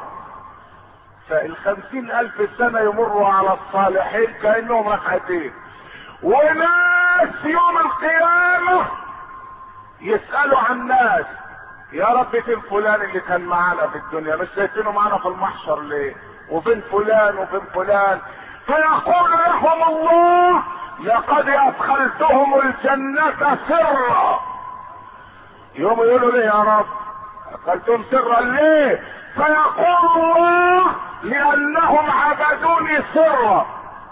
ف50,000 سنة يمروا على الصالحين كأنهم ركعتين، وناس يوم القيامة يسألوا عن ناس، يا رب فين فلان اللي كان معانا في الدنيا؟ مش شايفينه معانا في المحشر ليه؟ وفين فلان وفين فلان؟ فيقول لهم الله لقد ادخلتهم الجنة سرا. يوم يقولوا ليه يا رب ادخلتهم سرا ليه؟ فيقول الله لانهم عبدوني سرا.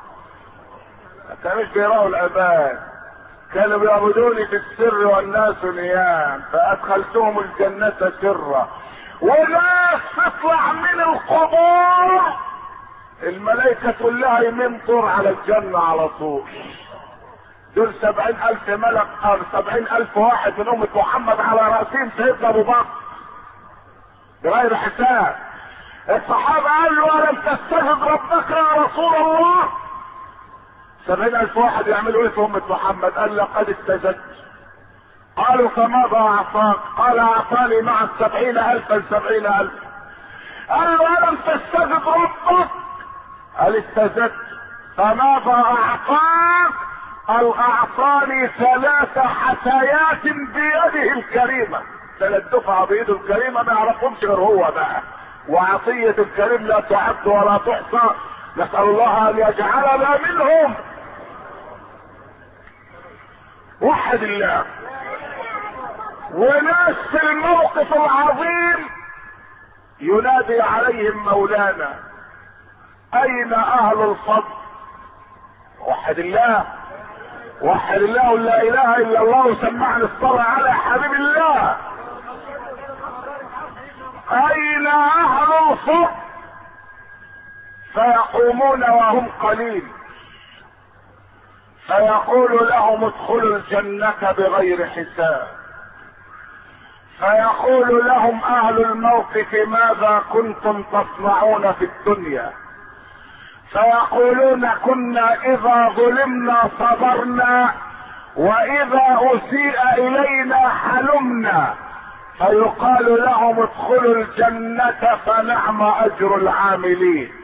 كانوش بيراوا العباد، كانوا بيعبدوني في السر والناس نيام، فادخلتهم الجنة سرا. وناس تطلع من القبور الملائكة تقول لها يمين طور على الجنة على طول. دول 70,000 ملك او 70,000 واحد من امة محمد على رأسهم سيدنا ابو بكر بغير حساب. الصحابة قالوا الم تستجب ربك يا رسول الله؟ 70,000 واحد يعملوا ايه في امة محمد؟ قال لقد استجبت. قالوا فماذا اعطاك؟ قال اعطاني مع 70,000 70,000. قالوا الم تستجب ربك؟ قال استجبت. فماذا اعطاك؟ قال اعطاني 3 حثيات بيده الكريمة. 3 دفعة بيده الكريمة ما يعرفهمش غير هو بقى، وعطية الكريم لا تعد ولا تحصى. نسأل الله ان يجعلنا منهم. وحد الله. وناس في الموقف العظيم ينادي عليهم مولانا اين اهل الفضل؟ وحد الله. وحد الله لا اله الا الله وسمعنا الصلاة على حبيب الله. اين اهل الفضل؟ فيقومون وهم قليل فيقول لهم ادخلوا الجنة بغير حساب. فيقول لهم اهل الموقف ماذا كنتم تصنعون في الدنيا؟ فيقولون كنا اذا ظلمنا صبرنا واذا اسيء الينا حلمنا. فيقال لهم ادخلوا الجنة فنعم اجر العاملين.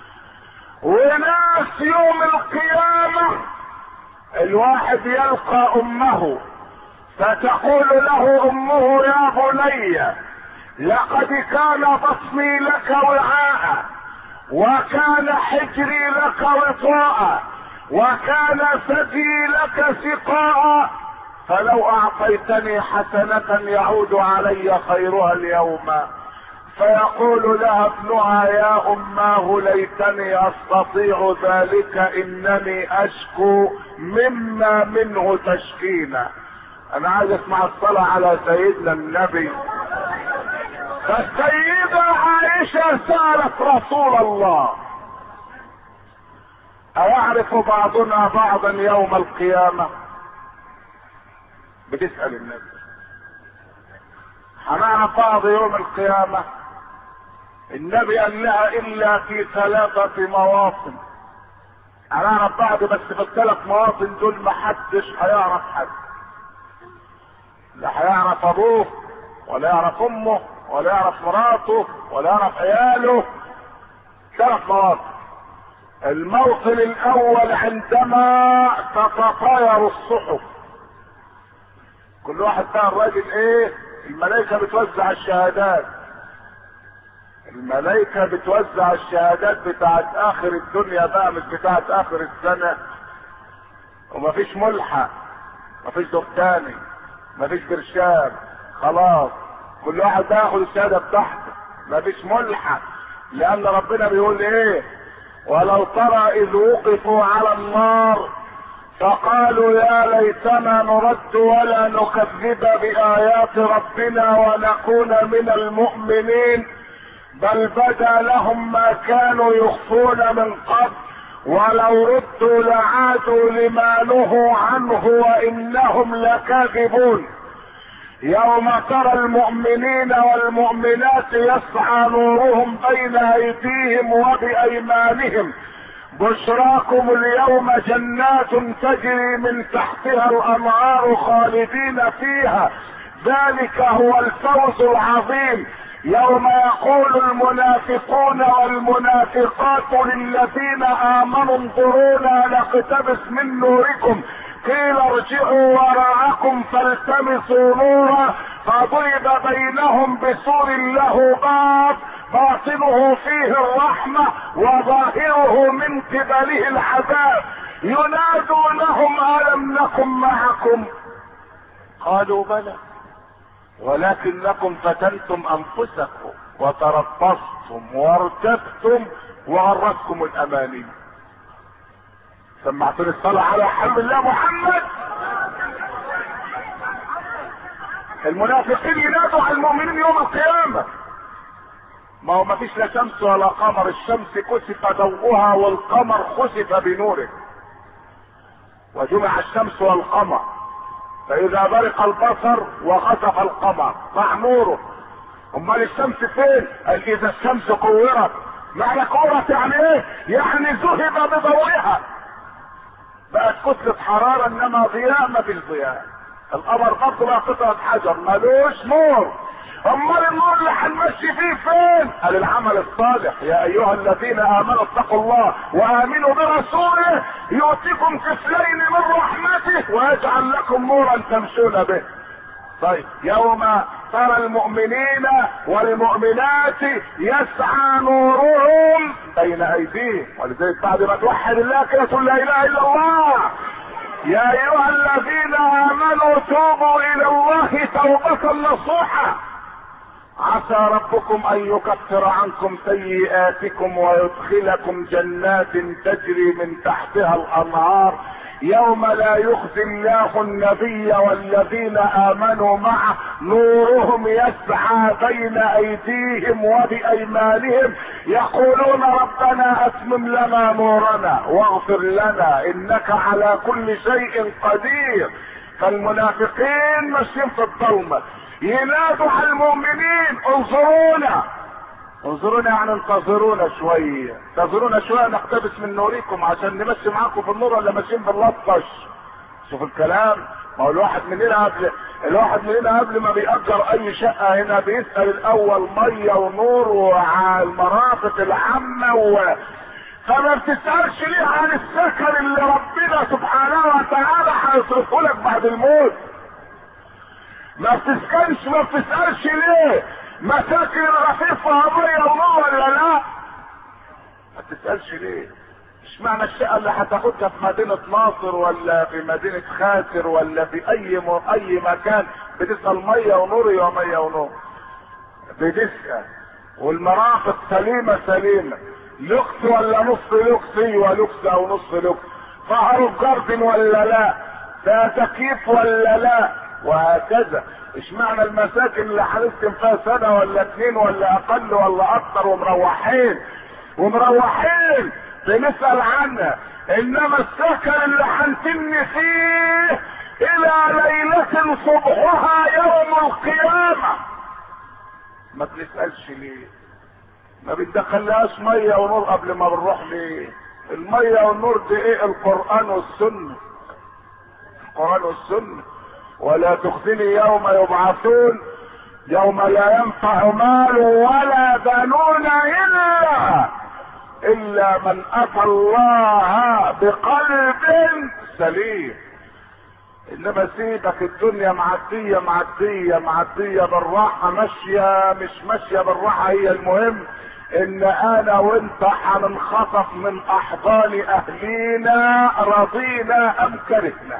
وناس يوم القيامة الواحد يلقى امه فتقول له امه يا بني لقد كان بطني لك وعاء وكان حجري لك وطاء وكان ثدي لك سقاء، فلو اعطيتني حسنة يعود علي خيرها اليوم. فيقول لها ابنها يا اماه ليتني استطيع ذلك انني اشكو مما منه تشكينا. انا عايز اسمع الصلاة على سيدنا النبي. فالسيدة عائشة سألت رسول الله ايعرف بعضنا بعضا يوم القيامة؟ بتسأل النبي هنعرف بعض يوم القيامة؟ النبي قال لها الا في 3 مواطن. هنعرف بعض بس في ال3 مواطن دول محدش هيعرف حد. لا هيعرف ابوه ولا يعرف امه ولا يعرف مراته ولا يعرف عياله. 3 مواطن. الموطن الاول عندما تتطاير الصحف. كل واحد بقى الراجل ايه؟ الملائكة بتوزع الشهادات. الملائكة بتوزع الشهادات بتاعت اخر الدنيا بقى، مش بتاعت اخر السنة. ومفيش ملحق، مفيش دكتاني، مفيش برشام، خلاص كل واحد بقى ياخد الشهادة بتاعته. مفيش ملحق، لان ربنا بيقول ايه؟ ولو ترى اذ وقفوا على النار فقالوا يا ليتنا نرد ولا نكذب بآيات ربنا ونكون من المؤمنين بل بدا لهم ما كانوا يخفون من قبل ولو ردوا لعادوا لما نهوا عنه وانهم لكاذبون. يوم ترى المؤمنين والمؤمنات يسعى نورهم بين ايديهم وبايمانهم بشراكم اليوم جنات تجري من تحتها الانهار خالدين فيها ذلك هو الفوز العظيم. يوم يقول المنافقون والمنافقات للذين امنوا انظرونا نقتبس من نوركم قيل ارجعوا وراءكم فالتمسوا نورا فضرب بينهم بسور له باب باطنه فيه الرحمة وظاهره من قبله العذاب ينادونهم ألم نكن معكم؟ قالوا بلى ولكنكم فتنتم انفسكم وتربصتم وارتبتم وغرتكم الاماني. سمعتني الصلاة على حبيب الله محمد. المنافقين ينادوا على المؤمنين يوم القيامة. ما هو ما فيش لا شمس ولا قمر، الشمس كسف ضوءها والقمر خسف بنوره، وجمع الشمس والقمر، فاذا برق البصر وخسف القمر ضاع نوره. امال الشمس فين؟ قال اذا الشمس كورت. معنى كورت يعني ايه؟ يعني ذهب بضوئها، بقت كتلة حرارة انما ضياء ما فيش ضياء. القمر برضه بقى قطعة حجر ملوش نور. امال النور اللي هنمشي فيه فين؟ قال العمل الصالح. يا ايها الذين امنوا اتقوا الله وامنوا برسوله يؤتكم كفلين من رحمته ويجعل لكم نورا تمشون به. طيب يوم ترى المؤمنين والمؤمنات يسعى نورهم بين ايديهم، ولذلك بعد ما توحد الله كده تقول لا اله الا الله. يا ايها الذين امنوا توبوا الى الله توبة نصوحا عسى ربكم ان يكفر عنكم سيئاتكم ويدخلكم جنات تجري من تحتها الانهار يوم لا يخزي الله النبي والذين امنوا معه نورهم يسعى بين ايديهم وبايمانهم يقولون ربنا اتمم لنا نورنا واغفر لنا انك على كل شيء قدير. فالمنافقين ماشيين في الظلمه ينادوا على المؤمنين انظرونا انظرونا، يعني انتظرونا شويه، انتظرونا شويه نقتبس من نوركم عشان نمشي معاكم في النور ولا ماشيين باللطش. شوف الكلام. ما هو الواحد مننا قبل ما بيأجر اي شقه هنا بيسأل الاول ميه ونور وعلى المرافق العامه فما بتسألش ليه عن السكن اللي ربنا سبحانه وتعالى هيصرفه لك بعد الموت. ما بتسألش ليه مساكن الرفيق ميه ونور ولا لا. ما بتسألش ليه اشمعنى الشقه اللي هتاخدها في مدينه ناصر ولا في مدينه خاسر ولا في اي مكان بتسأل ميه ونور يا ميه ونور. بتسأل والمرافق سليمه لوكس ولا نص لوكس، ايوه لوكس او نص لوكس، فهروا جاردن ولا لا، ده تكييف ولا لا، وهكذا. اشمعنى المساكن اللي هنسكن فيها سنه ولا اتنين ولا اقل ولا اكتر ومروحين بنسأل عنها، انما السكن اللي هنتم فيه الى ليلة صبحها يوم القيامة ما بنسألش ليه. ما بندخلهاش ميه ونور قبل ما بنروح ليه. الميه والنور دي ايه؟ القرآن والسنة. القرآن والسنة. ولا تخزني يوم يبعثون يوم لا ينفع مال ولا بنون الا من اتى الله بقلب سليم. انما سيبك الدنيا معدية بالراحة، مش ماشية بالراحة. هي المهم ان انا وانت هننخطف من احضان اهلينا رضينا ام كرهنا.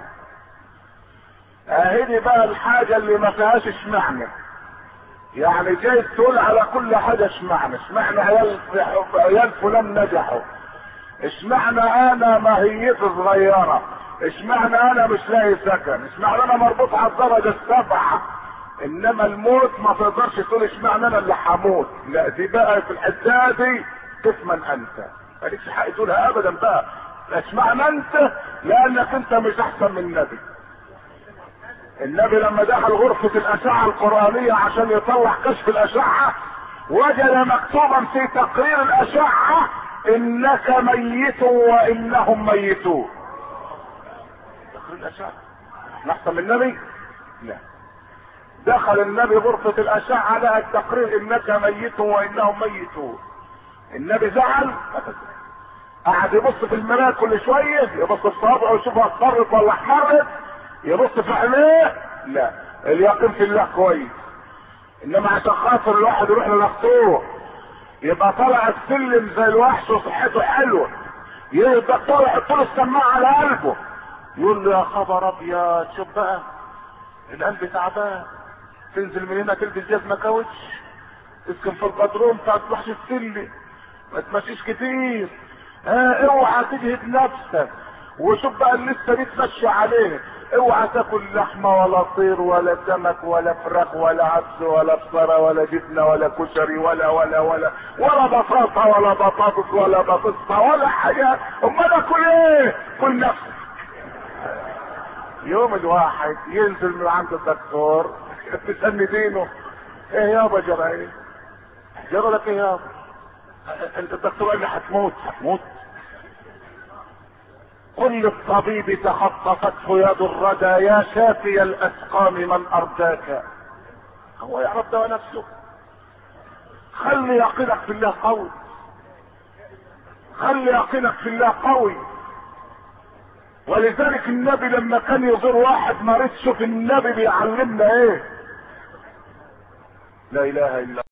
اهدي بقى الحاجة اللي ما فيهاش اشمعنى، يعني جاي تقول على كل حاجة اشمعنى عيال فلان نجحوا، اشمعنى انا ماهيتي صغيرة، اشمعنى انا مش لاقي سكن، اشمعنى انا مربوط على الدرجة 7. انما الموت ما تقدرش تقول اشمعنى انا اللي هموت، لا دي بقى في الحتة دي تثمن انت، مالكش حق تقولها ابدا بقى. اشمعنى انت؟ لانك انت مش احسن من النبي. النبي لما دخل غرفة الاشعة القرآنية عشان يطلع كشف الاشعة وجد مكتوبا في تقرير الاشعة انك ميت وانهم ميتون. تقرير الاشعة احسن من النبي؟ لا. دخل النبي غرفة الاشعة لقى التقرير انك ميت وانهم ميتون. النبي زعل، قعد يبص في المراية كل شوية، يبص في صوابعه ويشوفها اصفرت ولا احمرت، يبص في عينيه، لا اليقين في الله كويس. انما عشان خاطر الواحد يروح للدكتور يبقى طالع السلم زي الوحش وصحته حلوه، يبقى الدكتور يحط له السماعه على قلبه يقول له يا خبر ابيض شوف بقى القلب تعبان، تنزل من هنا تلبس جزمه كاوتش، تسكن في البدروم، ما تروحش السلم، ما تمشيش كتير. اوعى تجهد نفسك. وشوف بقى اللي لسه بتمشي عليه، اوعى تاكل لحمه ولا طير ولا سمك ولا فراخ ولا عدس ولا بصره ولا جبنه ولا كشري ولا بطاطا ولا بطاطس ولا بطاطا ولا حاجه. امال اكل ايه؟ كل نفسك. يوم الواحد ينزل من عند الدكتور تسمي دينه، ايه يابا جرى ايه؟ جرى لك ايه يابا؟ الدكتور قال لي هتموت. قل للطبيب تخطفته يد الردى يا شافي الاسقام من ارجاك. هو يعرف دواء نفسه. خلي يقينك في الله قوي، خلي يقينك في الله قوي. ولذلك النبي لما كان يزور واحد مريض، شوف النبي بيعلمنا ايه. لا اله الا